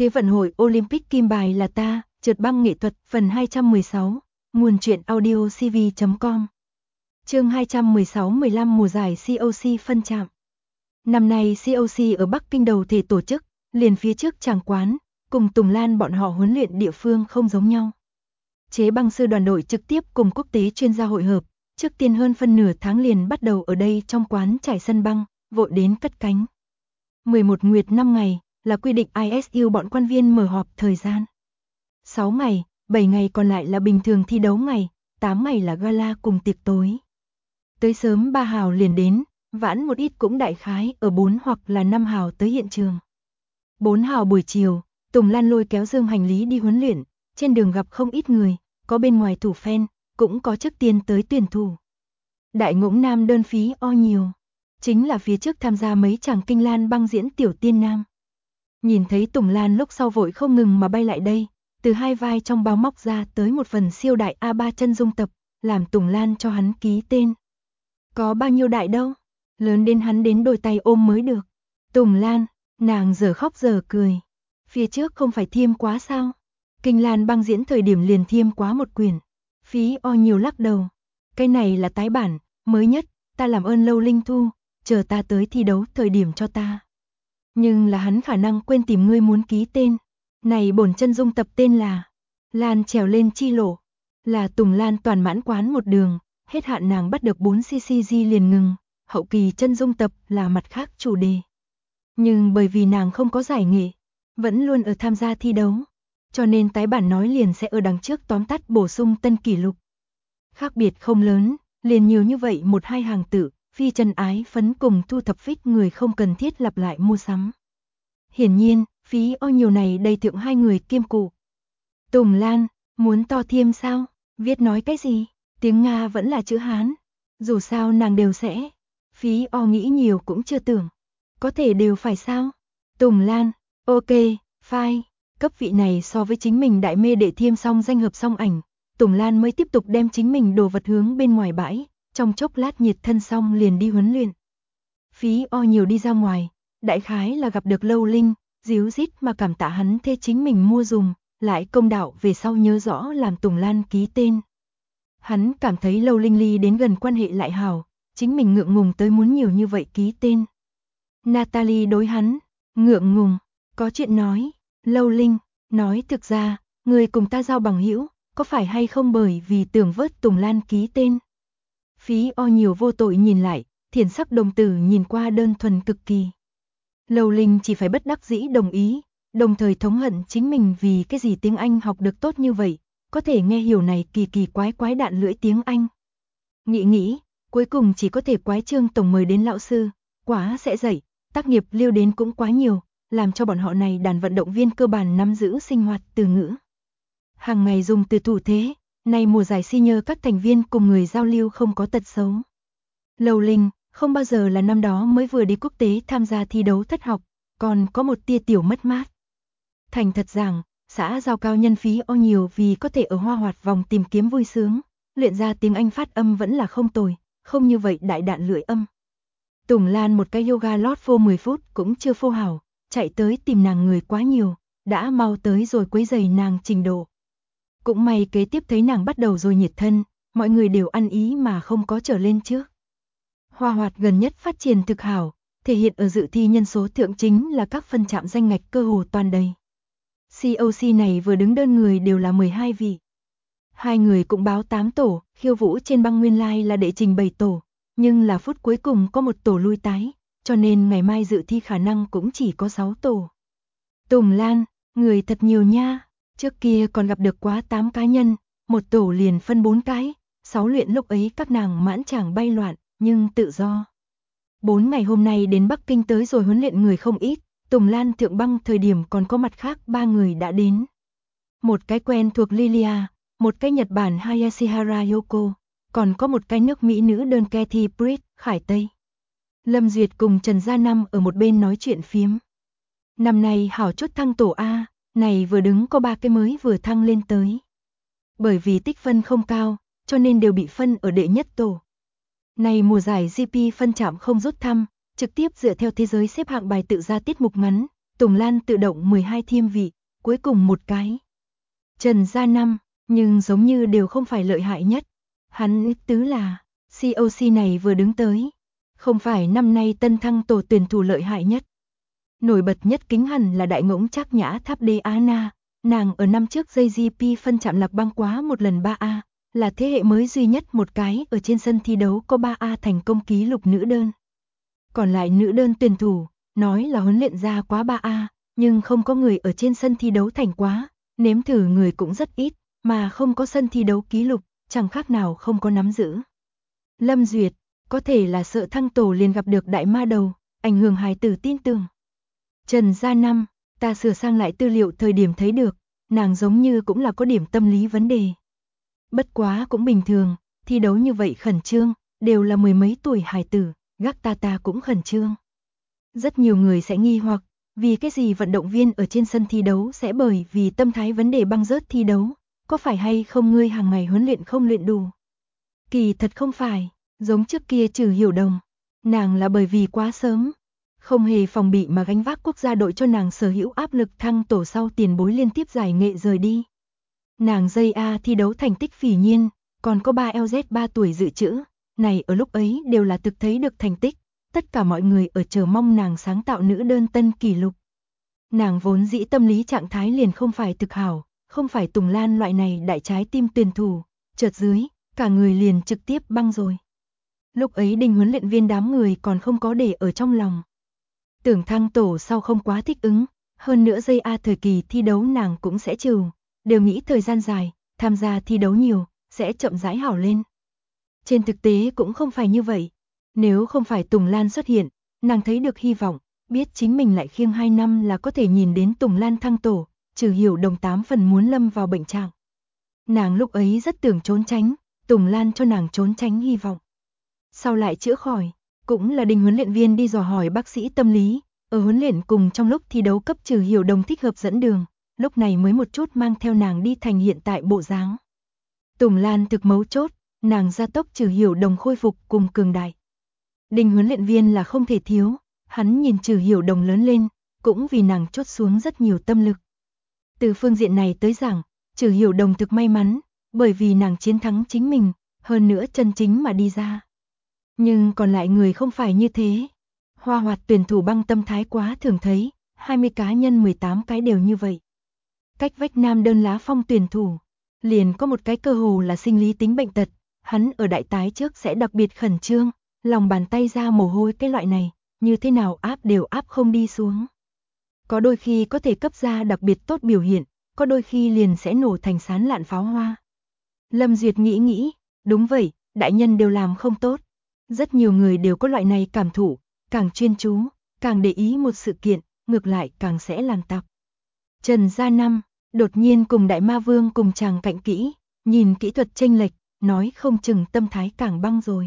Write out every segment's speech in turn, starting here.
Thế vận hội Olympic kim bài là ta, trượt băng nghệ thuật, phần 216, nguồn truyện audio cv.com. Chương 216-15 mùa giải COC phân trạm. Năm nay COC ở Bắc Kinh đầu thể tổ chức, liền phía trước tràng quán, cùng Tùng Lan bọn họ huấn luyện địa phương không giống nhau. Chế băng sư đoàn đội trực tiếp cùng quốc tế chuyên gia hội hợp, trước tiên hơn phân nửa tháng liền bắt đầu ở đây trong quán trải sân băng, vội đến cất cánh. 11 nguyệt 5 ngày là quy định ISU bọn quan viên mở họp thời gian. 6 ngày, 7 ngày còn lại là bình thường thi đấu ngày, 8 ngày là gala cùng tiệc tối. Tới sớm 3 hào liền đến, vãn một ít cũng đại khái ở 4 hoặc là 5 hào tới hiện trường. 4 hào buổi chiều, Tùng Lan lôi kéo dương hành lý đi huấn luyện, trên đường gặp không ít người, có bên ngoài thủ fan, cũng có trước tiên tới tuyển thủ. Đại ngỗng nam đơn phí o nhiều, chính là phía trước tham gia mấy chàng kinh lan băng diễn tiểu tiên nam. Nhìn thấy Tùng Lan lúc sau vội không ngừng mà bay lại đây, từ hai vai trong bao móc ra tới một phần siêu đại A3 chân dung tập, làm Tùng Lan cho hắn ký tên. Có bao nhiêu đại đâu, lớn đến hắn đến đôi tay ôm mới được. Tùng Lan, nàng giờ khóc giờ cười. Phía trước không phải thiêm quá sao? Kinh lan băng diễn thời điểm liền thiêm quá một quyển. Phí o nhiều lắc đầu. Cái này là tái bản, mới nhất, ta làm ơn Lâu Linh thu, chờ ta tới thi đấu thời điểm cho ta. Nhưng là hắn khả năng quên tìm ngươi muốn ký tên. Này bổn chân dung tập tên là Lan trèo lên chi lộ. Là Tùng Lan toàn mãn quán một đường, hết hạn nàng bắt được 4ccg liền ngừng, hậu kỳ chân dung tập là mặt khác chủ đề. Nhưng bởi vì nàng không có giải nghệ, vẫn luôn ở tham gia thi đấu, cho nên tái bản nói liền sẽ ở đằng trước tóm tắt bổ sung tân kỷ lục. Khác biệt không lớn, liền nhiều như vậy một hai hàng tự, phi chân ái phấn cùng thu thập phích người không cần thiết lặp lại mua sắm. Hiển nhiên, phí o nhiều này đầy thượng hai người kiêm cụ. Tùng Lan, muốn to thiêm sao? Viết nói cái gì? Tiếng Nga vẫn là chữ Hán. Dù sao nàng đều sẽ. Phí o nghĩ nhiều cũng chưa tưởng. Có thể đều phải sao? Tùng Lan, ok, fine. Cấp vị này so với chính mình đại mê để thiêm xong danh hợp xong ảnh. Tùng Lan mới tiếp tục đem chính mình đồ vật hướng bên ngoài bãi. Trong chốc lát nhiệt thân xong liền đi huấn luyện. Phí o nhiều đi ra ngoài. Đại khái là gặp được Lâu Linh, díu dít mà cảm tạ hắn thê chính mình mua dùng, lại công đạo về sau nhớ rõ làm Tùng Lan ký tên. Hắn cảm thấy Lâu Linh ly đến gần quan hệ lại hảo, chính mình ngượng ngùng tới muốn nhiều như vậy ký tên. Natalie đối hắn, ngượng ngùng, có chuyện nói, Lâu Linh, nói thực ra, người cùng ta giao bằng hữu, có phải hay không bởi vì tưởng vớt Tùng Lan ký tên. Phí o nhiều vô tội nhìn lại, thiền sắc đồng tử nhìn qua đơn thuần cực kỳ. Lâu Linh chỉ phải bất đắc dĩ đồng ý, đồng thời thống hận chính mình vì cái gì tiếng Anh học được tốt như vậy, có thể nghe hiểu này kỳ kỳ quái quái đạn lưỡi tiếng Anh. Nghĩ, cuối cùng chỉ có thể quái Trương tổng mời đến lão sư, quá sẽ dạy, tác nghiệp lưu đến cũng quá nhiều, làm cho bọn họ này đàn vận động viên cơ bản nắm giữ sinh hoạt từ ngữ. Hàng ngày dùng từ thủ thế, nay mùa giải senior các thành viên cùng người giao lưu không có tật xấu. Lâu Linh không bao giờ là năm đó mới vừa đi quốc tế tham gia thi đấu thất học, còn có một tia tiểu mất mát. Thành thật rằng, xã giao cao nhân phí o nhiều vì có thể ở hoa hoạt vòng tìm kiếm vui sướng, luyện ra tiếng Anh phát âm vẫn là không tồi, không như vậy đại đạn lưỡi âm. Tùng Lan một cái yoga lót phô 10 phút cũng chưa phô hảo, chạy tới tìm nàng người quá nhiều, đã mau tới rồi quấy giày nàng trình độ. Cũng may kế tiếp thấy nàng bắt đầu rồi nhiệt thân, mọi người đều ăn ý mà không có trở lên trước. Hoa hoạt gần nhất phát triển thực hảo, thể hiện ở dự thi nhân số thượng chính là các phân trạm danh ngạch cơ hồ toàn đầy. COC này vừa đứng đơn người đều là 12 vị. Hai người cũng báo 8 tổ, khiêu vũ trên băng nguyên lai là đệ trình 7 tổ, nhưng là phút cuối cùng có một tổ lui tái, cho nên ngày mai dự thi khả năng cũng chỉ có 6 tổ. Tùng Lan, người thật nhiều nha, trước kia còn gặp được quá 8 cá nhân, một tổ liền phân 4 cái, 6 luyện lúc ấy các nàng mãn chàng bay loạn, nhưng tự do. 4 ngày hôm nay đến Bắc Kinh tới rồi huấn luyện người không ít, Tùng Lan thượng băng thời điểm còn có mặt khác 3 người đã đến. Một cái quen thuộc Lilia, một cái Nhật Bản Hayashihara Yoko, còn có một cái nước Mỹ nữ đơn Kathy Britt, Khải Tây. Lâm Duyệt cùng Trần Gia Năm ở một bên nói chuyện phiếm. Năm nay hảo chốt thăng tổ A, này vừa đứng có 3 cái mới vừa thăng lên tới. Bởi vì tích phân không cao, cho nên đều bị phân ở đệ nhất tổ. Này mùa giải GP phân trạm không rút thăm, trực tiếp dựa theo thế giới xếp hạng bài tự ra tiết mục ngắn, Tùng Lan tự động 12 thiêm vị, cuối cùng một cái. Trần Gia Năm, nhưng giống như đều không phải lợi hại nhất. Hắn ý tứ là, COC này vừa đứng tới, không phải năm nay tân thăng tổ tuyển thủ lợi hại nhất. Nổi bật nhất kính hẳn là đại ngỗng Trác Nhã Tháp Diana, nàng ở năm trước JGP phân chạm Lạc Băng quá một lần 3A, là thế hệ mới duy nhất một cái ở trên sân thi đấu có 3A thành công ký lục nữ đơn. Còn lại nữ đơn tuyển thủ, nói là huấn luyện ra quá 3A, nhưng không có người ở trên sân thi đấu thành quá, nếm thử người cũng rất ít, mà không có sân thi đấu ký lục, chẳng khác nào không có nắm giữ. Lâm Duyệt, có thể là sợ thăng tổ liền gặp được đại ma đầu, ảnh hưởng hài tử tin tưởng. Trần Gia Năm, ta sửa sang lại tư liệu thời điểm thấy được, nàng giống như cũng là có điểm tâm lý vấn đề. Bất quá cũng bình thường, thi đấu như vậy khẩn trương, đều là mười mấy tuổi hài tử, gác ta cũng khẩn trương. Rất nhiều người sẽ nghi hoặc, vì cái gì vận động viên ở trên sân thi đấu sẽ bởi vì tâm thái vấn đề băng rớt thi đấu, có phải hay không ngươi hàng ngày huấn luyện không luyện đủ? Kỳ thật không phải, giống trước kia Trừ Hiểu Đồng, nàng là bởi vì quá sớm, không hề phòng bị mà gánh vác quốc gia đội cho nàng sở hữu áp lực thăng tổ sau tiền bối liên tiếp giải nghệ rời đi. Nàng JA thi đấu thành tích phỉ nhiên, còn có 3 LZ 3 tuổi dự trữ, này ở lúc ấy đều là thực thấy được thành tích, tất cả mọi người ở chờ mong nàng sáng tạo nữ đơn tân kỷ lục. Nàng vốn dĩ tâm lý trạng thái liền không phải thực hảo, không phải Tùng Lan loại này đại trái tim tuyển thủ, chợt dưới, cả người liền trực tiếp băng rồi. Lúc ấy Đinh huấn luyện viên đám người còn không có để ở trong lòng. Tưởng thăng tổ sau không quá thích ứng, hơn nữa JA thời kỳ thi đấu nàng cũng sẽ trừ, đều nghĩ thời gian dài, tham gia thi đấu nhiều, sẽ chậm rãi hảo lên. Trên thực tế cũng không phải như vậy, nếu không phải Tùng Lan xuất hiện, nàng thấy được hy vọng, biết chính mình lại khiêng 2 năm là có thể nhìn đến Tùng Lan thăng tổ, Trừ Hiểu Đồng 8 phần muốn lâm vào bệnh trạng. Nàng lúc ấy rất tưởng trốn tránh, Tùng Lan cho nàng trốn tránh hy vọng. Sau lại chữa khỏi, cũng là Đinh huấn luyện viên đi dò hỏi bác sĩ tâm lý, ở huấn luyện cùng trong lúc thi đấu cấp Trừ Hiểu Đồng thích hợp dẫn đường, lúc này mới một chút mang theo nàng đi thành hiện tại bộ dáng. Tùng Lan thực mấu chốt, nàng gia tốc Trừ Hiểu Đồng khôi phục cùng cường đại. Đinh huấn luyện viên là không thể thiếu, hắn nhìn Trừ Hiểu Đồng lớn lên, cũng vì nàng chốt xuống rất nhiều tâm lực. Từ phương diện này tới rằng, Trừ Hiểu Đồng thực may mắn, bởi vì nàng chiến thắng chính mình, hơn nữa chân chính mà đi ra. Nhưng còn lại người không phải như thế. Hoa Hoạt tuyển thủ băng tâm thái quá thường thấy, 20 cá nhân 18 cái đều như vậy. Cách vách nam đơn lá phong tuyển thủ, liền có một cái cơ hồ là sinh lý tính bệnh tật, hắn ở đại tái trước sẽ đặc biệt khẩn trương, lòng bàn tay ra mồ hôi cái loại này, như thế nào áp đều áp không đi xuống. Có đôi khi có thể cấp ra đặc biệt tốt biểu hiện, có đôi khi liền sẽ nổ thành sán lạn pháo hoa. Lâm Duyệt nghĩ, đúng vậy, đại nhân đều làm không tốt. Rất nhiều người đều có loại này cảm thụ, càng chuyên chú, càng để ý một sự kiện, ngược lại càng sẽ làm tạp. Trần Gia Năm, đột nhiên cùng Đại Ma Vương cùng chàng cạnh kỹ, nhìn kỹ thuật chênh lệch, nói không chừng tâm thái càng băng rồi.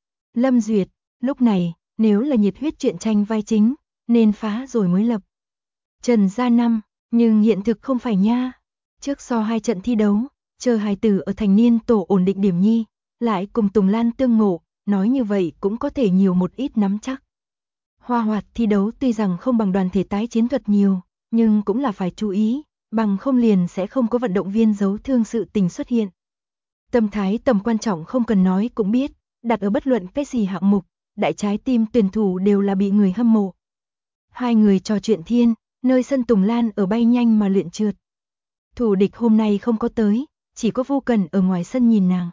Lâm Duyệt, lúc này, nếu là nhiệt huyết truyện tranh vai chính, nên phá rồi mới lập. Trần Gia Năm, nhưng hiện thực không phải nha. Trước so 2 trận thi đấu, chờ hài tử ở thành niên tổ ổn định điểm nhi, lại cùng Tùng Lan tương ngộ, nói như vậy cũng có thể nhiều một ít nắm chắc. Hoa Hoạt thi đấu tuy rằng không bằng đoàn thể tái chiến thuật nhiều, nhưng cũng là phải chú ý, bằng không liền sẽ không có vận động viên giấu thương sự tình xuất hiện. Tâm thái tầm quan trọng không cần nói cũng biết, đặt ở bất luận cái gì hạng mục, đại trái tim tuyển thủ đều là bị người hâm mộ. Hai người trò chuyện thiên, nơi sân Tùng Lan ở bay nhanh mà luyện trượt. Thủ địch hôm nay không có tới, chỉ có Vô Cần ở ngoài sân nhìn nàng.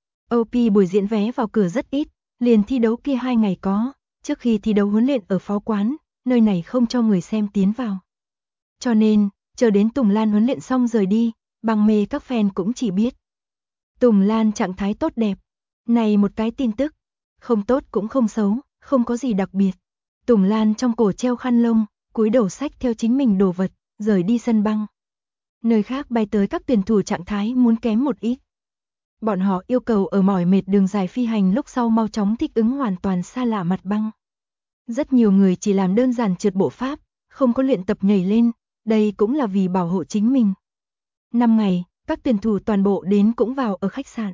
OP buổi diễn vé vào cửa rất ít, liền thi đấu kia 2 ngày có, trước khi thi đấu huấn luyện ở phó quán, nơi này không cho người xem tiến vào. Cho nên, chờ đến Tùng Lan huấn luyện xong rời đi, bằng mê các fan cũng chỉ biết. Tùng Lan trạng thái tốt đẹp, này một cái tin tức, không tốt cũng không xấu, không có gì đặc biệt. Tùng Lan trong cổ treo khăn lông, cúi đầu xách theo chính mình đồ vật, rời đi sân băng. Nơi khác bay tới các tuyển thủ trạng thái muốn kém một ít. Bọn họ yêu cầu ở mỏi mệt đường dài phi hành lúc sau mau chóng thích ứng hoàn toàn xa lạ mặt băng. Rất nhiều người chỉ làm đơn giản trượt bộ pháp, không có luyện tập nhảy lên, đây cũng là vì bảo hộ chính mình. 5 ngày, các tuyển thủ toàn bộ đến cũng vào ở khách sạn.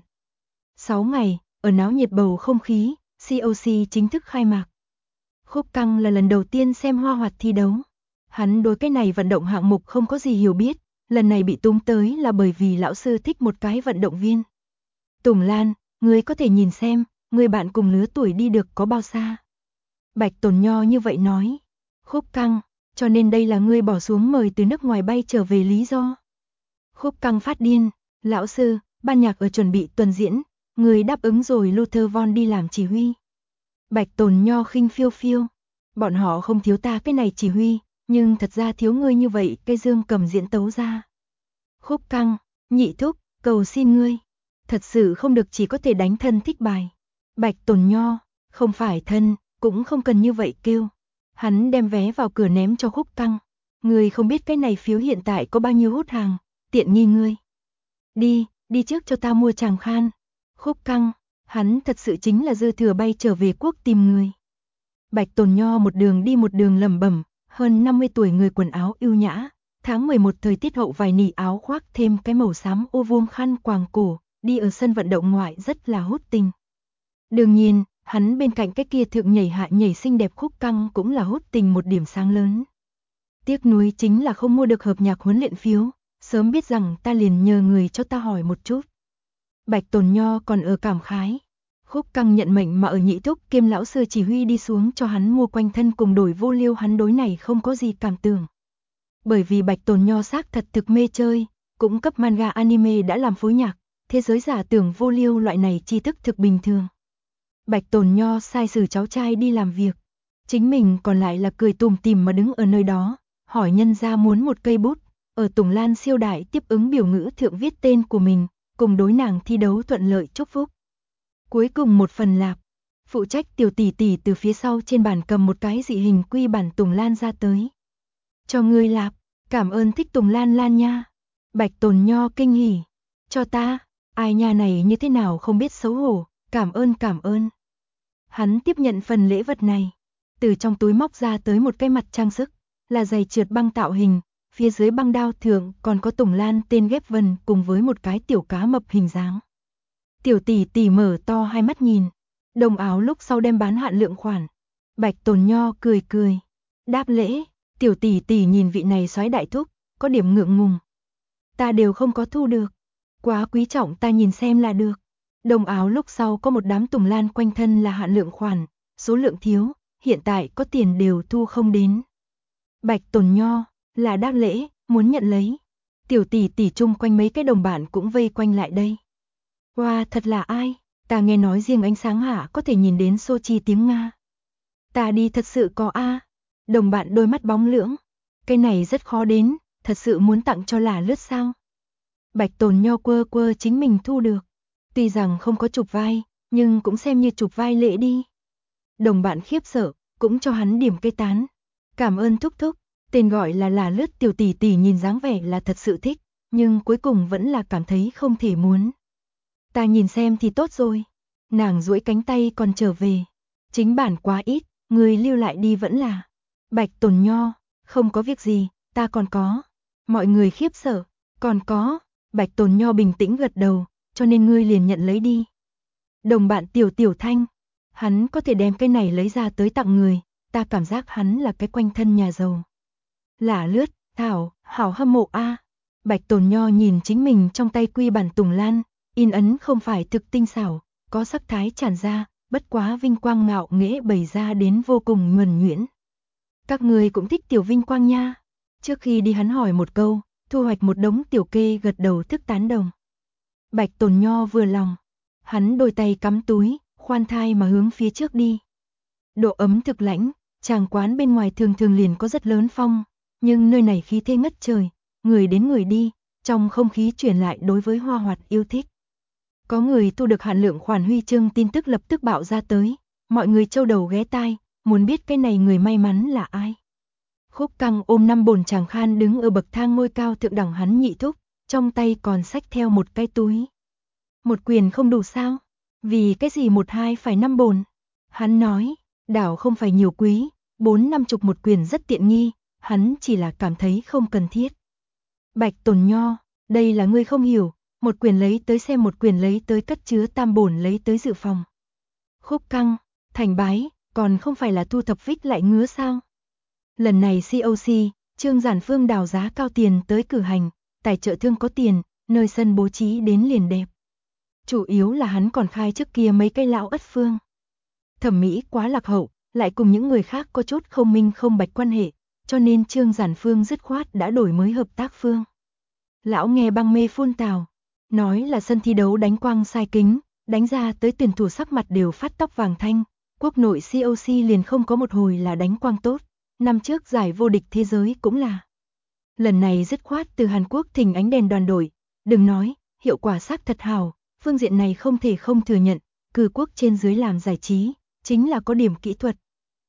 6 ngày, ở náo nhiệt bầu không khí, COC chính thức khai mạc. Khúc Căng là lần đầu tiên xem Hoa Hoạt thi đấu. Hắn đối cái này vận động hạng mục không có gì hiểu biết, lần này bị túm tới là bởi vì lão sư thích một cái vận động viên. Tùng Lan, ngươi có thể nhìn xem, người bạn cùng lứa tuổi đi được có bao xa. Bạch Tồn Nho như vậy nói. Khúc Căng, cho nên đây là ngươi bỏ xuống mời từ nước ngoài bay trở về lý do. Khúc Căng phát điên, lão sư, ban nhạc ở chuẩn bị tuần diễn, người đáp ứng rồi Luther Von đi làm chỉ huy. Bạch Tồn Nho khinh phiêu phiêu, bọn họ không thiếu ta cái này chỉ huy, nhưng thật ra thiếu ngươi như vậy cây dương cầm diễn tấu ra. Khúc Căng, nhị thúc, cầu xin ngươi, thật sự không được chỉ có thể đánh thân thích bài. Bạch Tồn Nho, không phải thân, cũng không cần như vậy kêu. Hắn đem vé vào cửa ném cho Khúc Căng. Ngươi không biết cái này phiếu hiện tại có bao nhiêu hút hàng, tiện nghi ngươi. Đi trước cho ta mua Tràng Khan. Khúc Căng, hắn thật sự chính là dư thừa bay trở về quốc tìm người. Bạch Tồn Nho một đường lẩm bẩm, hơn 50 tuổi người quần áo ưu nhã, tháng 11 thời tiết hậu vải nỉ áo khoác thêm cái màu xám ô vuông khăn quàng cổ, đi ở sân vận động ngoại rất là hút tình. Đương nhiên, hắn bên cạnh cái kia thượng nhảy hạ nhảy xinh đẹp Khúc Căng cũng là hút tình một điểm sáng lớn. Tiếc nuối chính là không mua được hợp nhạc huấn luyện phiếu, sớm biết rằng ta liền nhờ người cho ta hỏi một chút. Bạch Tồn Nho còn ở cảm khái. Khúc Căng nhận mệnh mà ở nhị thúc kiêm lão sư chỉ huy đi xuống cho hắn mua quanh thân cùng đổi vô liêu, hắn đối này không có gì cảm tưởng. Bởi vì Bạch Tồn Nho xác thật thực mê chơi, cũng cấp manga anime đã làm phối nhạc, thế giới giả tưởng vô liêu loại này tri thức thực bình thường. Bạch Tồn Nho sai sử cháu trai đi làm việc, chính mình còn lại là cười tủm tỉm mà đứng ở nơi đó, hỏi nhân gia muốn một cây bút, ở Tùng Lan siêu đại tiếp ứng biểu ngữ thượng viết tên của mình, cùng đối nàng thi đấu thuận lợi chúc phúc. Cuối cùng một phần lạp, phụ trách tiểu tỷ tỷ từ phía sau trên bàn cầm một cái dị hình quy bản Tùng Lan ra tới. Cho ngươi lạp, cảm ơn thích Tùng Lan Lan nha. Bạch Tồn Nho kinh hỉ, cho ta, ai nha này như thế nào không biết xấu hổ, cảm ơn. Hắn tiếp nhận phần lễ vật này, từ trong túi móc ra tới một cái mặt trang sức, là giày trượt băng tạo hình, phía dưới băng đao thượng còn có Tùng Lan tên ghép vân cùng với một cái tiểu cá mập hình dáng. Tiểu tỷ tỷ mở to hai mắt nhìn, đồng áo lúc sau đem bán hạn lượng khoản. Bạch Tồn Nho cười, đáp lễ, tiểu tỷ tỷ nhìn vị này soái đại thúc, có điểm ngượng ngùng. Ta đều không có thu được, quá quý trọng, ta nhìn xem là được. Đồng áo lúc sau có một đám Tùng Lan quanh thân là hạn lượng khoản, số lượng thiếu, hiện tại có tiền đều thu không đến. Bạch Tồn Nho là đáp lễ, muốn nhận lấy. Tiểu tỷ tỷ chung quanh mấy cái đồng bạn cũng vây quanh lại đây. Wow, thật là ai? Ta nghe nói riêng ánh sáng hạ có thể nhìn đến Sochi tiếng Nga. Ta đi thật sự có a. Đồng bạn đôi mắt bóng lưỡng. Cái này rất khó đến, thật sự muốn tặng cho là lướt sao? Bạch Tồn Nho quơ chính mình thu được. Tuy rằng không có chụp vai, nhưng cũng xem như chụp vai lễ đi. Đồng bạn khiếp sợ, cũng cho hắn điểm cây tán. Cảm ơn thúc thúc, tên gọi là lướt tiểu tỷ tỷ nhìn dáng vẻ là thật sự thích, nhưng cuối cùng vẫn là cảm thấy không thể muốn. Ta nhìn xem thì tốt rồi. Nàng duỗi cánh tay còn trở về. Chính bản quá ít, người lưu lại đi vẫn là. Bạch Tồn Nho, không có việc gì, ta còn có. Mọi người khiếp sợ, còn có. Bạch Tồn Nho bình tĩnh gật đầu, cho nên ngươi liền nhận lấy đi. Đồng bạn Tiểu Thanh, hắn có thể đem cái này lấy ra tới tặng người, ta cảm giác hắn là cái quanh thân nhà giàu. Lả lướt, Thảo, hảo hâm mộ a. Bạch Tồn Nho nhìn chính mình trong tay quy bản Tùng Lan, in ấn không phải thực tinh xảo, có sắc thái tràn ra, bất quá vinh quang ngạo nghễ bày ra đến vô cùng nhuần nhuyễn. Các người cũng thích tiểu vinh quang nha. Trước khi đi hắn hỏi một câu, thu hoạch một đống tiểu kê gật đầu thức tán đồng. Bạch Tồn Nho vừa lòng, hắn đôi tay cắm túi, khoan thai mà hướng phía trước đi. Độ ấm thực lãnh, tràng quán bên ngoài thường liền có rất lớn phong, nhưng nơi này khí thế ngất trời, người đến người đi, trong không khí truyền lại đối với hoa hoạt yêu thích. Có người thu được hạn lượng khoản huy chương tin tức lập tức bạo ra tới, mọi người châu đầu ghé tai, muốn biết cái này người may mắn là ai. Khúc Căng ôm 5 bồn Tràng Khan đứng ở bậc thang ngôi cao thượng đẳng hắn nhị thúc, trong tay còn xách theo một cái túi. Một quyền không đủ sao? Vì cái gì 1-2 phải 5 bồn? Hắn nói, đảo không phải nhiều quý, 4-50 một quyền rất tiện nghi, hắn chỉ là cảm thấy không cần thiết. Bạch Tồn Nho, đây là ngươi không hiểu, một quyền lấy tới xem, một quyền lấy tới cất chứa, tam bổn lấy tới dự phòng. Khúc Căng, thành bái, còn không phải là thu thập vích lại ngứa sao? Lần này COC, Trương Giản Phương đào giá cao tiền tới cử hành, tài trợ thương có tiền, nơi sân bố trí đến liền đẹp. Chủ yếu là hắn còn khai trước kia mấy cây lão ất phương. Thẩm mỹ quá lạc hậu, lại cùng những người khác có chút không minh không bạch quan hệ, cho nên Trương Giản Phương dứt khoát đã đổi mới hợp tác phương. Lão nghe băng mê phun tào, nói là sân thi đấu đánh quang sai kính, đánh ra tới tuyển thủ sắc mặt đều phát tóc vàng thanh, quốc nội COC liền không có một hồi là đánh quang tốt, năm trước giải vô địch thế giới cũng là. Lần này dứt khoát từ Hàn Quốc thỉnh ánh đèn đoàn đội, đừng nói, hiệu quả xác thật hào, phương diện này không thể không thừa nhận, cử quốc trên dưới làm giải trí, chính là có điểm kỹ thuật.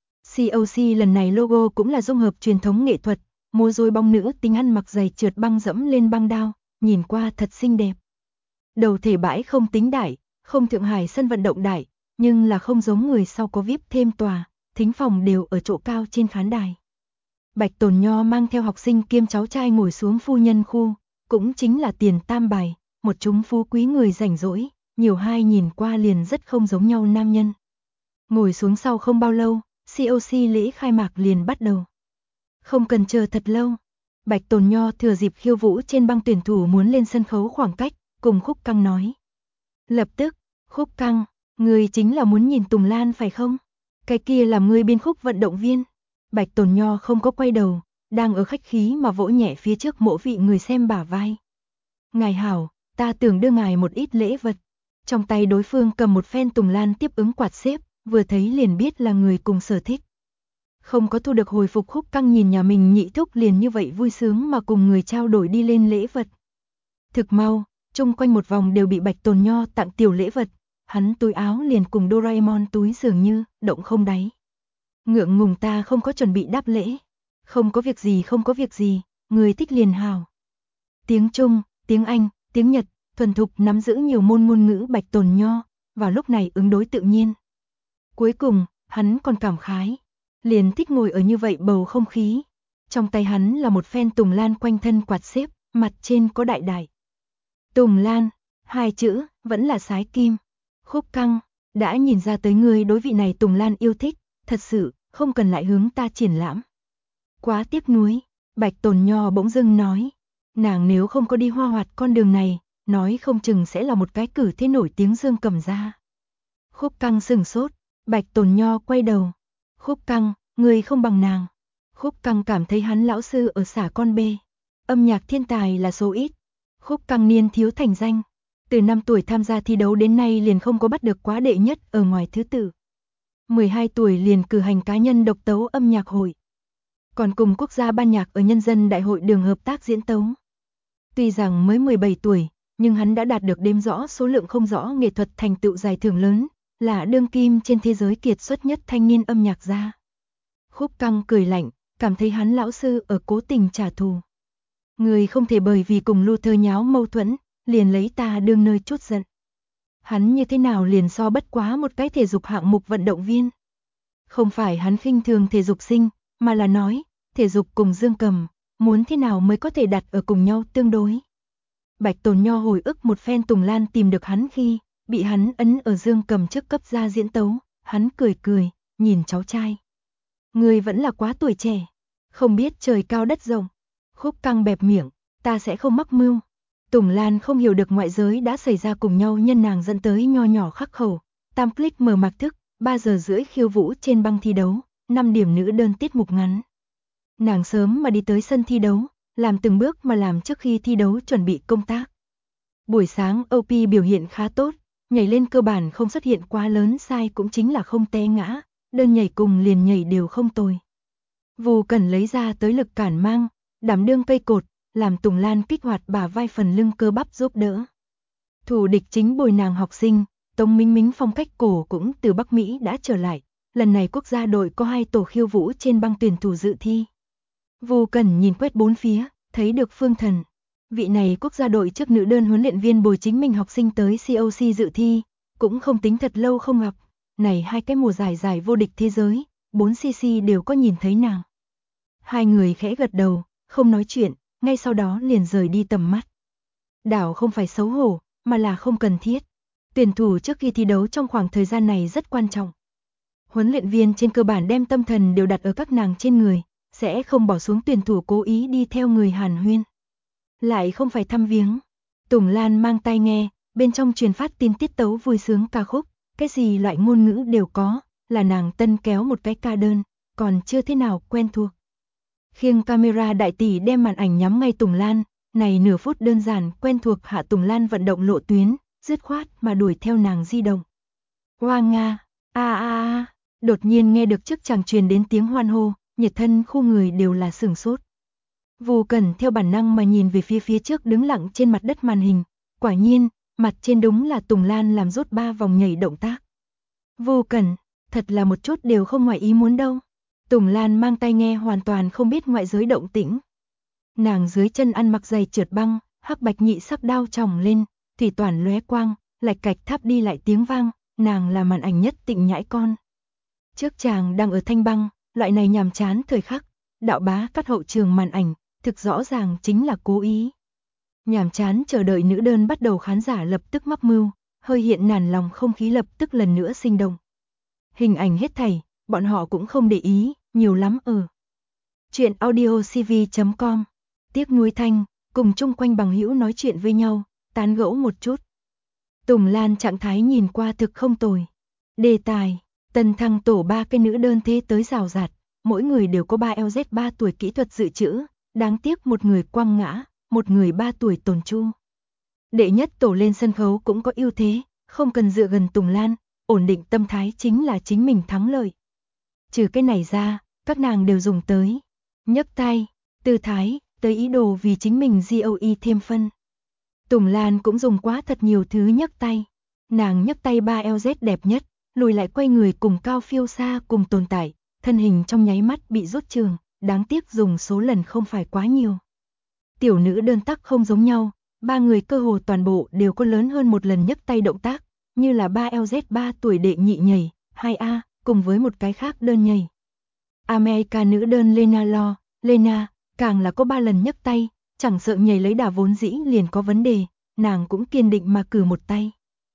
COC lần này logo cũng là dung hợp truyền thống nghệ thuật, múa rối bóng nữ tính ăn mặc giày trượt băng dẫm lên băng đao, nhìn qua thật xinh đẹp. Đầu thể bãi không tính đại, không Thượng Hải sân vận động đại, nhưng là không giống người sau có VIP thêm tòa, thính phòng đều ở chỗ cao trên khán đài. Bạch Tồn Nho mang theo học sinh kiêm cháu trai ngồi xuống phu nhân khu, cũng chính là tiền tam bài, một chúng phú quý người rảnh rỗi, nhiều hai nhìn qua liền rất không giống nhau nam nhân. Ngồi xuống sau không bao lâu, COC lễ khai mạc liền bắt đầu. Không cần chờ thật lâu, Bạch Tồn Nho thừa dịp khiêu vũ trên băng tuyển thủ muốn lên sân khấu khoảng cách, cùng Khúc Căng nói. Lập tức, Khúc Căng, người chính là muốn nhìn Tùng Lan phải không? Cái kia làm người biên khúc vận động viên. Bạch Tồn Nho không có quay đầu, đang ở khách khí mà vỗ nhẹ phía trước mỗi vị người xem bả vai. Ngài hảo, ta tưởng đưa ngài một ít lễ vật. Trong tay đối phương cầm một phen Tùng Lan tiếp ứng quạt xếp, vừa thấy liền biết là người cùng sở thích. Không có thu được hồi phục, Khúc Căng nhìn nhà mình nhị thúc liền như vậy vui sướng mà cùng người trao đổi đi lên lễ vật. Thực mau, chung quanh một vòng đều bị Bạch Tồn Nho tặng tiểu lễ vật, hắn túi áo liền cùng Doraemon túi dường như, động không đáy. Ngượng ngùng ta không có chuẩn bị đáp lễ. Không có việc gì, không có việc gì, người thích liền hào. Tiếng Trung, tiếng Anh, tiếng Nhật, thuần thục nắm giữ nhiều môn ngôn ngữ Bạch Tồn Nho, vào lúc này ứng đối tự nhiên. Cuối cùng, hắn còn cảm khái, liền thích ngồi ở như vậy bầu không khí. Trong tay hắn là một phen Tùng Lan quanh thân quạt xếp, mặt trên có đại đại Tùng Lan, hai chữ, vẫn là sái kim. Khúc Căng, đã nhìn ra tới người đối vị này Tùng Lan yêu thích, thật sự, không cần lại hướng ta triển lãm. Quá tiếc nuối, Bạch Tồn Nho bỗng dưng nói, nàng nếu không có đi hoa hoạt con đường này, nói không chừng sẽ là một cái cử thế nổi tiếng Dương Cầm ra. Khúc Căng sừng sốt, Bạch Tồn Nho quay đầu. Khúc Căng, người không bằng nàng. Khúc Căng cảm thấy hắn lão sư ở xả con bê. Âm nhạc thiên tài là số ít. Khúc Căng niên thiếu thành danh. Từ 5 tuổi tham gia thi đấu đến nay liền không có bắt được quá đệ nhất ở ngoài thứ tự. 12 tuổi liền cử hành cá nhân độc tấu âm nhạc hội. Còn cùng quốc gia ban nhạc ở nhân dân đại hội đường hợp tác diễn tấu. Tuy rằng mới 17 tuổi, nhưng hắn đã đạt được đếm rõ số lượng không rõ nghệ thuật thành tựu giải thưởng lớn, là đương kim trên thế giới kiệt xuất nhất thanh niên âm nhạc gia. Khúc Căng cười lạnh, cảm thấy hắn lão sư ở cố tình trả thù. Người không thể bởi vì cùng Luther nháo mâu thuẫn, liền lấy ta đương nơi chút giận. Hắn như thế nào liền so bất quá một cái thể dục hạng mục vận động viên. Không phải hắn khinh thường thể dục sinh, mà là nói, thể dục cùng Dương Cầm, muốn thế nào mới có thể đặt ở cùng nhau tương đối. Bạch Tồn Nho hồi ức một phen Tùng Lan tìm được hắn khi, bị hắn ấn ở Dương Cầm trước cấp ra diễn tấu, hắn cười cười, nhìn cháu trai. Người vẫn là quá tuổi trẻ, không biết trời cao đất rộng. Khúc Căng bẹp miệng, ta sẽ không mắc mưu. Tùng Lan không hiểu được ngoại giới đã xảy ra cùng nhau nhân nàng dẫn tới nho nhỏ khắc khẩu. Tam click mở mặc thức, 3 giờ rưỡi khiêu vũ trên băng thi đấu, 5 điểm nữ đơn tiết mục ngắn. Nàng sớm mà đi tới sân thi đấu, làm từng bước mà làm trước khi thi đấu chuẩn bị công tác. Buổi sáng OP biểu hiện khá tốt, nhảy lên cơ bản không xuất hiện quá lớn sai cũng chính là không té ngã, đơn nhảy cùng liền nhảy đều không tồi. Vù Cẩn lấy ra tới lực cản mang, đảm đương cây cột, làm Tùng Lan kích hoạt bả vai phần lưng cơ bắp giúp đỡ. Thủ địch chính bồi nàng học sinh, Tống Minh Minh phong cách cổ cũng từ Bắc Mỹ đã trở lại, lần này quốc gia đội có 2 tổ khiêu vũ trên băng tuyển thủ dự thi. Vù Cẩn nhìn quét bốn phía, thấy được Phương Thần. Vị này quốc gia đội trước nữ đơn huấn luyện viên bồi chính mình học sinh tới COC dự thi, cũng không tính thật lâu không gặp. Này 2 cái mùa giải vô địch thế giới, 4cc đều có nhìn thấy nàng. Hai người khẽ gật đầu, không nói chuyện, ngay sau đó liền rời đi tầm mắt. Đảo không phải xấu hổ, mà là không cần thiết. Tuyển thủ trước khi thi đấu trong khoảng thời gian này rất quan trọng. Huấn luyện viên trên cơ bản đem tâm thần đều đặt ở các nàng trên người, sẽ không bỏ xuống tuyển thủ cố ý đi theo người hàn huyên. Lại không phải thăm viếng. Tùng Lan mang tai nghe, bên trong truyền phát tin tiết tấu vui sướng ca khúc, cái gì loại ngôn ngữ đều có, là nàng tân kéo một cái ca đơn, còn chưa thế nào quen thuộc. Khiêng camera đại tỷ đem màn ảnh nhắm ngay Tùng Lan, này nửa phút đơn giản quen thuộc hạ Tùng Lan vận động lộ tuyến, dứt khoát mà đuổi theo nàng di động. Hoa Nga, đột nhiên nghe được trước chàng truyền đến tiếng hoan hô, nhiệt thân khu người đều là sửng sốt. Vô Cẩn theo bản năng mà nhìn về phía trước đứng lặng trên mặt đất màn hình, quả nhiên, mặt trên đúng là Tùng Lan làm rốt 3 vòng nhảy động tác. Vô Cẩn, thật là một chút đều không ngoài ý muốn đâu. Tùng Lan mang tai nghe hoàn toàn không biết ngoại giới động tĩnh. Nàng dưới chân ăn mặc giày trượt băng, hắc bạch nhị sắc đao chồng lên, thủy toàn lóe quang, lạch cạch tháp đi lại tiếng vang, nàng là màn ảnh nhất tịnh nhãi con. Trước chàng đang ở thanh băng, loại này nhàm chán thời khắc, đạo bá cắt hậu trường màn ảnh, thực rõ ràng chính là cố ý. Nhàm chán chờ đợi nữ đơn bắt đầu, khán giả lập tức mắc mưu, hơi hiện nản lòng không khí lập tức lần nữa sinh động. Hình ảnh hết thảy, bọn họ cũng không để ý, nhiều lắm ở. Chuyện audiocv.com. Tiếc nuối thanh, cùng chung quanh bằng hữu nói chuyện với nhau, tán gẫu một chút. Tùng Lan trạng thái nhìn qua thực không tồi. Đề tài, tần thăng tổ 3 cái nữ đơn thế tới rào rạt, mỗi người đều có 3 LZ 3 tuổi kỹ thuật dự trữ, đáng tiếc một người quăng ngã, một người 3 tuổi tồn chu. Đệ nhất tổ lên sân khấu cũng có ưu thế, không cần dựa gần Tùng Lan, ổn định tâm thái chính là chính mình thắng lợi. Trừ cái này ra, các nàng đều dùng tới nhấc tay, tư thái, tới ý đồ vì chính mình GOE thêm phân. Tùng Lan cũng dùng quá thật nhiều thứ nhấc tay. Nàng nhấc tay 3 LZ đẹp nhất, lùi lại quay người cùng cao phiêu xa cùng tồn tại, thân hình trong nháy mắt bị rút trường, đáng tiếc dùng số lần không phải quá nhiều. Tiểu nữ đơn tắc không giống nhau, 3 người cơ hồ toàn bộ đều có lớn hơn một lần nhấc tay động tác, như là 3 LZ 3 tuổi đệ nhị nhảy, 2A, cùng với một cái khác đơn nhảy. America nữ đơn Lena, càng là có 3 lần nhấc tay, chẳng sợ nhảy lấy đà vốn dĩ liền có vấn đề, nàng cũng kiên định mà cử một tay.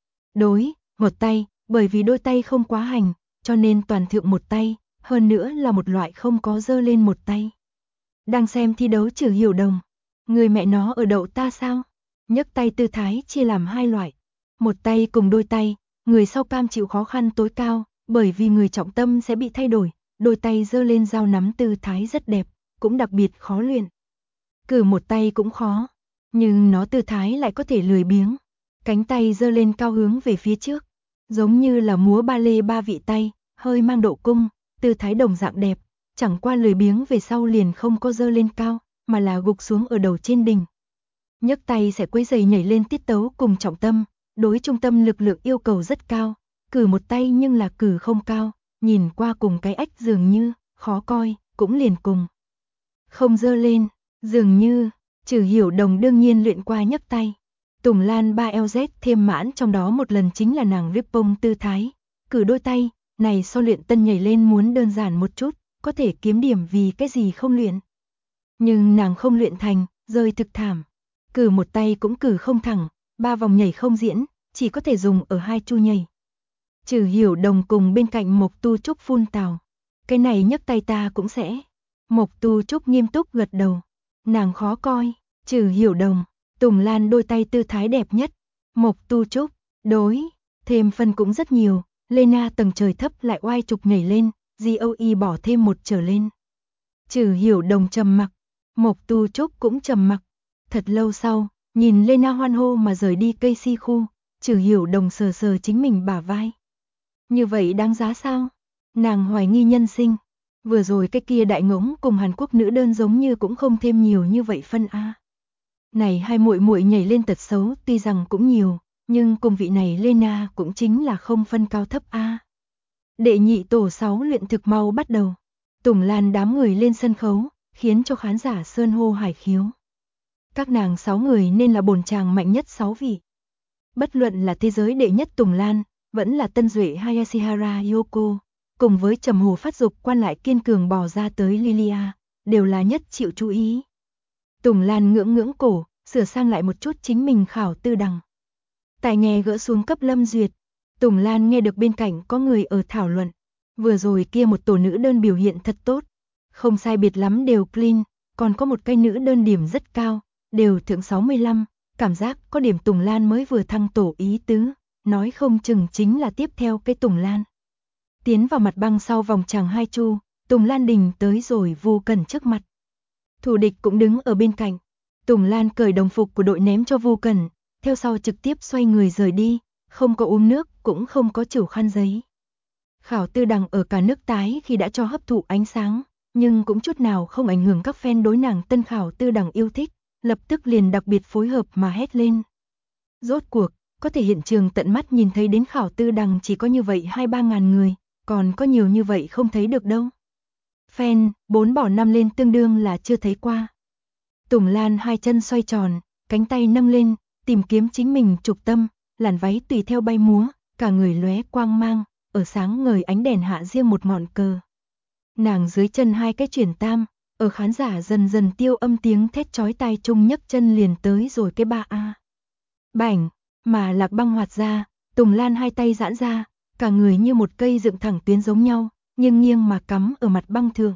Một tay, bởi vì đôi tay không quá hành, cho nên toàn thượng một tay, hơn nữa là một loại không có giơ lên một tay. Đang xem thi đấu Trử Hiểu Đồng, người mẹ nó ở đậu ta sao? Nhấc tay tư thái chia làm 2 loại, một tay cùng đôi tay, người sau cam chịu khó khăn tối cao, bởi vì người trọng tâm sẽ bị thay đổi, đôi tay giơ lên dao nắm tư thái rất đẹp, cũng đặc biệt khó luyện. Cử một tay cũng khó, nhưng nó tư thái lại có thể lười biếng, cánh tay giơ lên cao hướng về phía trước, giống như là múa ba lê 3 vị tay, hơi mang độ cung, tư thái đồng dạng đẹp, chẳng qua lười biếng về sau liền không có giơ lên cao, mà là gục xuống ở đầu trên đỉnh. Nhấc tay sẽ quấy rầy nhảy lên tiết tấu cùng trọng tâm, đối trung tâm lực lượng yêu cầu rất cao, cử một tay nhưng là cử không cao, nhìn qua cùng cái ếch dường như, khó coi, cũng liền cùng. Không giơ lên, dường như, Trử Hiểu Đồng đương nhiên luyện qua nhấc tay. Tùng Lan 3 LZ thêm mãn trong đó một lần chính là nàng rippong tư thái, cử đôi tay, này so luyện tân nhảy lên muốn đơn giản một chút, có thể kiếm điểm vì cái gì không luyện. Nhưng nàng không luyện thành, rơi thực thảm. Cử một tay cũng cử không thẳng, 3 vòng nhảy không diễn, chỉ có thể dùng ở 2 chu nhảy. Trử Hiểu Đồng cùng bên cạnh Mộc Tu Trúc phun tào. Cái này nhấc tay ta cũng sẽ. Mộc Tu Trúc nghiêm túc gật đầu. Nàng khó coi, Trử Hiểu Đồng, Tùng Lan đôi tay tư thái đẹp nhất. Mộc Tu Trúc, thêm phân cũng rất nhiều. Lena tầng trời thấp lại oai trục nhảy lên, GOE bỏ thêm 1 trở lên. Trử Hiểu Đồng trầm mặc, Mộc Tu Trúc cũng trầm mặc. Thật lâu sau, nhìn Lena hoan hô mà rời đi cây si khu, Trử Hiểu Đồng sờ sờ chính mình bả vai. Như vậy đáng giá sao? Nàng hoài nghi nhân sinh. Vừa rồi cái kia đại ngỗng cùng Hàn Quốc nữ đơn giống như cũng không thêm nhiều như vậy phân a. Này hai muội muội nhảy lên tật xấu tuy rằng cũng nhiều, nhưng cùng vị này Lena cũng chính là không phân cao thấp a. Đệ nhị tổ 6 luyện thực mau bắt đầu. Tùng Lan đám người lên sân khấu, khiến cho khán giả sơn hô hải khiếu. Các nàng 6 người nên là bổn tràng mạnh nhất 6 vị. Bất luận là thế giới đệ nhất Tùng Lan, vẫn là tân duệ Hayashihara Yoko, cùng với trầm hồ phát dục quan lại kiên cường bò ra tới Lilia, đều là nhất chịu chú ý. Tùng Lan ngưỡng cổ, sửa sang lại một chút chính mình khảo tư đằng. Tài nghe gỡ xuống cấp Lâm Duyệt, Tùng Lan nghe được bên cạnh có người ở thảo luận. Vừa rồi kia một tổ nữ đơn biểu hiện thật tốt. Không sai biệt lắm đều clean, còn có một cây nữ đơn điểm rất cao, đều thượng 65, cảm giác có điểm Tùng Lan mới vừa thăng tổ ý tứ, nói không chừng chính là tiếp theo cái Tùng Lan. Tiến vào mặt băng sau vòng tràng 2 chu, Tùng Lan Đình tới rồi Vu Cẩn trước mặt. Thủ địch cũng đứng ở bên cạnh. Tùng Lan cởi đồng phục của đội ném cho Vu Cẩn, theo sau trực tiếp xoay người rời đi, không có uống nước, cũng không có chửu khăn giấy. Khảo Tư Đằng ở cả nước tái khi đã cho hấp thụ ánh sáng, nhưng cũng chút nào không ảnh hưởng các fan đối nàng tân Khảo Tư Đằng yêu thích, lập tức liền đặc biệt phối hợp mà hét lên. Rốt cuộc, có thể hiện trường tận mắt nhìn thấy đến Khảo Tư Đằng chỉ có như vậy 2-3 ngàn người, còn có nhiều như vậy không thấy được đâu. Fan, 4 bỏ 5 lên tương đương là chưa thấy qua. Tùng Lan hai chân xoay tròn, cánh tay nâng lên, tìm kiếm chính mình trục tâm, làn váy tùy theo bay múa, cả người lóe quang mang, ở sáng ngời ánh đèn hạ riêng một ngọn cờ. Nàng dưới chân hai cái chuyển tam, ở khán giả dần dần tiêu âm tiếng thét chói tai chung nhấc chân liền tới rồi cái 3A. Bảnh, mà Lạc Băng hoạt ra, Tùng Lan hai tay giãn ra, cả người như một cây dựng thẳng tuyến giống nhau, nhưng nghiêng mà cắm ở mặt băng thượng.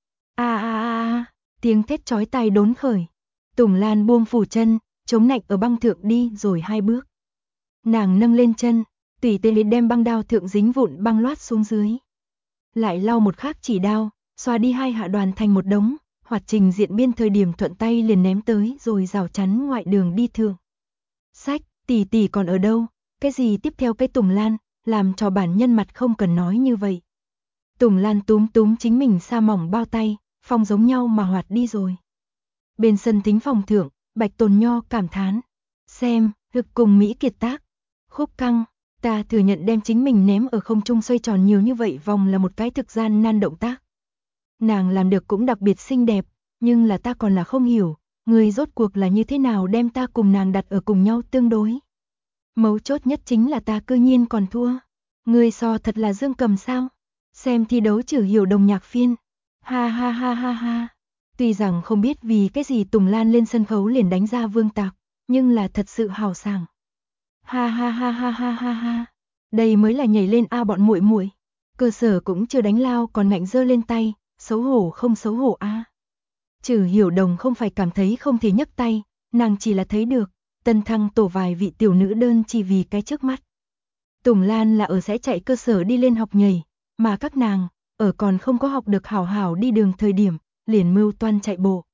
Tiếng thét chói tai đốn khởi. Tùng Lan buông phủ chân, chống nạnh ở băng thượng đi rồi 2 bước. Nàng nâng lên chân, tùy tiện đem băng đao thượng dính vụn băng loát xuống dưới. Lại lau một khác chỉ đao, xoa đi 2 hạ đoàn thành một đống, hoạt trình diện biên thời điểm thuận tay liền ném tới rồi rào chắn ngoại đường đi thượng. Sách, tỷ còn ở đâu, cái gì tiếp theo cái Tùng Lan, làm cho bản nhân mặt không cần nói như vậy. Tùng Lan túm túm chính mình sa mỏng bao tay, phong giống nhau mà hoạt đi rồi. Bên sân thính phòng thượng, Bạch Tồn Nho cảm thán. Xem, hực cùng Mỹ kiệt tác. Khúc căng, ta thừa nhận đem chính mình ném ở không trung xoay tròn nhiều như vậy vòng là một cái thực gian nan động tác. Nàng làm được cũng đặc biệt xinh đẹp, nhưng là ta còn là không hiểu, người rốt cuộc là như thế nào đem ta cùng nàng đặt ở cùng nhau tương đối. Mấu chốt nhất chính là ta cư nhiên còn thua. Người so thật là Dương Cầm sao? Xem thi đấu Trử Hiểu Đồng nhạc phiên. Ha ha ha ha ha. Tuy rằng không biết vì cái gì Tùng Lan lên sân khấu liền đánh ra Vương Tạc, nhưng là thật sự hào sảng. Ha ha ha ha ha ha ha. Đây mới là nhảy lên a bọn muội muội. Cơ sở cũng chưa đánh lao còn ngạnh giơ lên tay, xấu hổ không xấu hổ a. Trử Hiểu Đồng không phải cảm thấy không thể nhấc tay, nàng chỉ là thấy được, Tân Thăng tổ vài vị tiểu nữ đơn chỉ vì cái trước mắt. Tùng Lan là ở sẽ chạy cơ sở đi lên học nhảy, mà các nàng, ở còn không có học được hảo hảo đi đường thời điểm, liền mưu toan chạy bộ.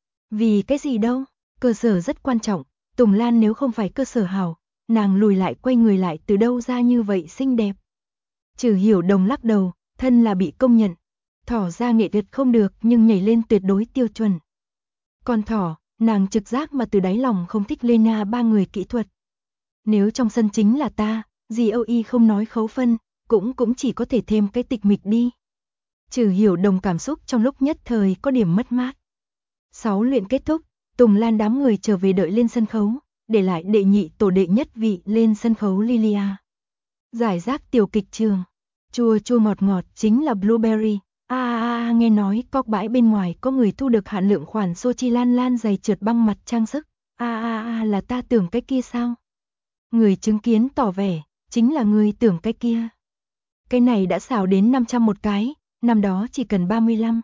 Vì cái gì đâu, cơ sở rất quan trọng, Tùng Lan nếu không phải cơ sở hảo, nàng lùi lại quay người lại từ đâu ra như vậy xinh đẹp. Trử Hiểu Đồng lắc đầu, thân là bị công nhận, thỏ ra nghệ thuật không được nhưng nhảy lên tuyệt đối tiêu chuẩn. Còn thỏ, nàng trực giác mà từ đáy lòng không thích Lena ba người kỹ thuật. Nếu trong sân chính là ta, GOE không nói khấu phân, cũng chỉ có thể thêm cái tịch mịch đi. Trử Hiểu Đồng cảm xúc trong lúc nhất thời có điểm mất mát. 6 luyện kết thúc, Tùng Lan đám người trở về đợi lên sân khấu, để lại đệ nhị tổ đệ nhất vị lên sân khấu Lilia. Giải rác tiểu kịch trường, chua chua ngọt ngọt chính là Blueberry. Nghe nói cóc bãi bên ngoài có người thu được hạn lượng khoản Sochi Lan Lan giày trượt băng mặt trang sức. Là ta tưởng cái kia sao? Người chứng kiến tỏ vẻ, chính là người tưởng cái kia. Cái này đã xào đến 500 một cái, năm đó chỉ cần 35.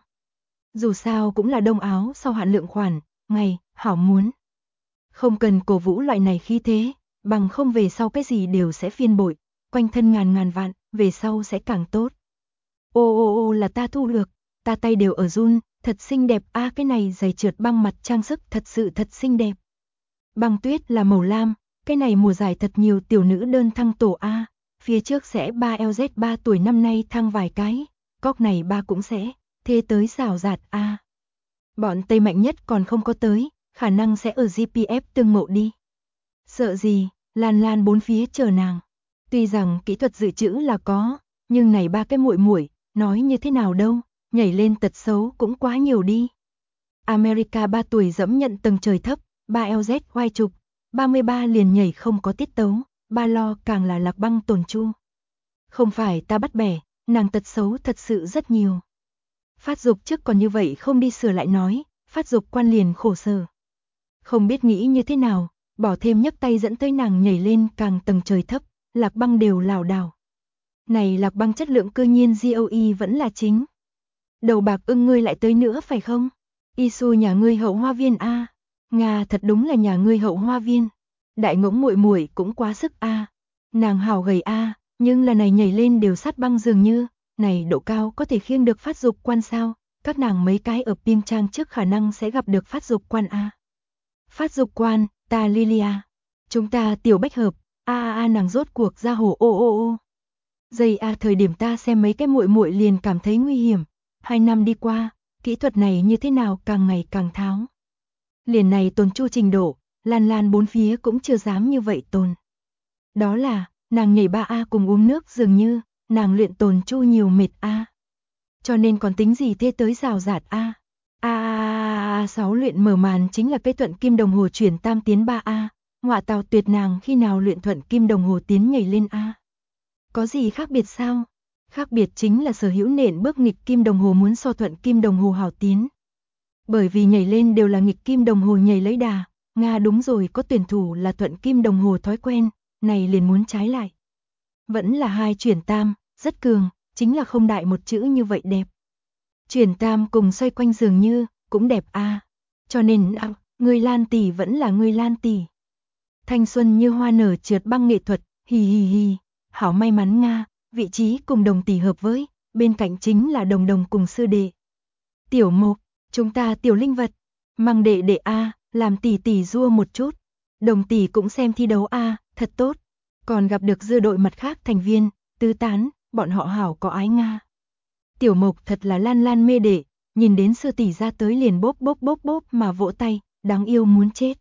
Dù sao cũng là đông áo sau hạn lượng khoản, ngày, hảo muốn. Không cần cổ vũ loại này khí thế, bằng không về sau cái gì đều sẽ phiên bội, quanh thân ngàn vạn, về sau sẽ càng tốt. Ô là ta thu được, ta tay đều ở run, thật xinh đẹp cái này giày trượt băng mặt trang sức thật sự thật xinh đẹp. Băng tuyết là màu lam, cái này mùa giải thật nhiều tiểu nữ đơn thăng tổ A, phía trước sẽ 3LZ 3 tuổi năm nay thăng vài cái, cóc này ba cũng sẽ, thế tới xảo giạt A. Bọn Tây mạnh nhất còn không có tới, khả năng sẽ ở GPF tương ngộ đi. Sợ gì, Lan Lan bốn phía chờ nàng. Tuy rằng kỹ thuật dự trữ là có, nhưng này ba cái muội muội, nói như thế nào đâu, nhảy lên tật xấu cũng quá nhiều đi. America 3 tuổi dẫm nhận tầng trời thấp, 3LZ Y trục, 33 liền nhảy không có tiết tấu, ba lo càng là Lạc Băng tồn chu. Không phải ta bắt bẻ, nàng tật xấu thật sự rất nhiều. Phát dục trước còn như vậy không đi sửa lại nói, phát dục quan liền khổ sở. Không biết nghĩ như thế nào, bỏ thêm nhấc tay dẫn tới nàng nhảy lên càng tầng trời thấp, Lạc Băng đều lảo đảo. Này Lạc Băng chất lượng cư nhiên GOE vẫn là chính. Đầu bạc ưng ngươi lại tới nữa phải không? Isu nhà ngươi hậu hoa viên a. Nga thật đúng là nhà ngươi hậu hoa viên. Đại Ngỗng muội muội cũng quá sức a. Nàng hào gầy a, nhưng lần này nhảy lên đều sát băng dường như, này độ cao có thể khiêng được phát dục quan sao? Các nàng mấy cái ở Piêng Trang trước khả năng sẽ gặp được phát dục quan a. Phát dục quan, ta Lilia. Chúng ta tiểu bách hợp, nàng rốt cuộc ra hồ ô. Giây thời điểm ta xem mấy cái muội muội liền cảm thấy nguy hiểm. 2 năm đi qua, kỹ thuật này như thế nào càng ngày càng tháo. Liền này tồn chu trình độ, Lan bốn phía cũng chưa dám như vậy tồn. Đó là, nàng nhảy 3A cùng uống nước dường như, nàng luyện tồn chu nhiều mệt a. Cho nên còn tính gì thế tới rào rạt a. 6 luyện mở màn chính là cây thuận kim đồng hồ chuyển tam tiến 3A, ngọa tào tuyệt nàng khi nào luyện thuận kim đồng hồ tiến nhảy lên A. Có gì khác biệt sao? Khác biệt chính là sở hữu nện bước nghịch kim đồng hồ muốn so thuận kim đồng hồ hảo tiến. Bởi vì nhảy lên đều là nghịch kim đồng hồ nhảy lấy đà, Nga đúng rồi có tuyển thủ là thuận kim đồng hồ thói quen, này liền muốn trái lại. Vẫn là 2 chuyển tam, rất cường, chính là không đại một chữ như vậy đẹp. Chuyển tam cùng xoay quanh dường như, cũng đẹp a. Cho nên người Lan tỷ vẫn là người Lan tỷ. Thanh xuân như hoa nở trượt băng nghệ thuật, hì. Hảo may mắn Nga, vị trí cùng Đồng tỷ hợp với, bên cạnh chính là Đồng cùng sư đệ. Tiểu Mộc, chúng ta tiểu linh vật, mang đệ a, làm tỷ rua một chút. Đồng tỷ cũng xem thi đấu a, thật tốt. Còn gặp được dư đội mặt khác thành viên, tứ tán, bọn họ hảo có ái Nga. Tiểu Mộc thật là Lan mê đệ, nhìn đến sư tỷ ra tới liền bốp mà vỗ tay, đáng yêu muốn chết.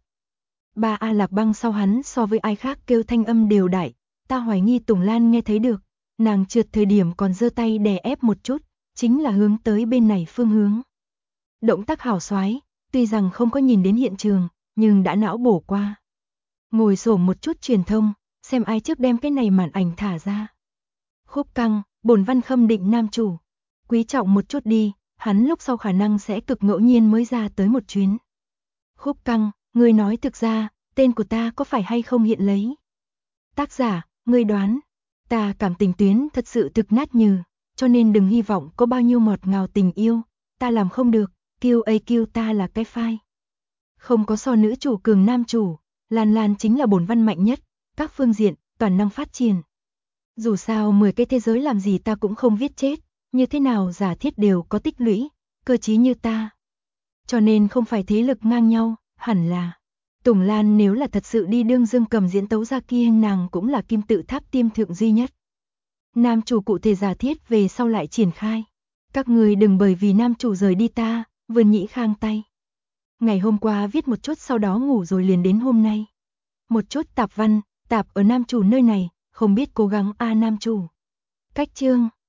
3A Lạc Băng sau hắn so với ai khác kêu thanh âm đều đại, ta hoài nghi Tùng Lan nghe thấy được, nàng trượt thời điểm còn giơ tay đè ép một chút, chính là hướng tới bên này phương hướng. Động tác hảo xoái, tuy rằng không có nhìn đến hiện trường, nhưng đã não bổ qua. Ngồi xổm một chút truyền thông, xem ai trước đem cái này màn ảnh thả ra. Khúc Căng, bổn văn khâm định nam chủ. Quý trọng một chút đi, hắn lúc sau khả năng sẽ cực ngẫu nhiên mới ra tới một chuyến. Khúc Căng, ngươi nói thực ra, tên của ta có phải hay không hiện lấy? Tác giả, ngươi đoán. Ta cảm tình tuyến thật sự thực nát nhừ, cho nên đừng hy vọng có bao nhiêu ngọt ngào tình yêu, ta làm không được, QAQ ta là cái phai. Không có so nữ chủ cường nam chủ, Lan chính là bổn văn mạnh nhất, các phương diện, toàn năng phát triển. Dù sao 10 cái thế giới làm gì ta cũng không viết chết, như thế nào giả thiết đều có tích lũy, cơ trí như ta. Cho nên không phải thế lực ngang nhau, hẳn là. Tùng Lan nếu là thật sự đi đương Dương Cầm diễn tấu ra kia nàng cũng là kim tự tháp tiêm thượng duy nhất. Nam chủ cụ thể giả thiết về sau lại triển khai. Các người đừng bởi vì nam chủ rời đi ta, vườn nhĩ khang tay. Ngày hôm qua viết một chút sau đó ngủ rồi liền đến hôm nay. Một chút tạp văn, tạp ở nam chủ nơi này, không biết cố gắng nam chủ. Cách chương.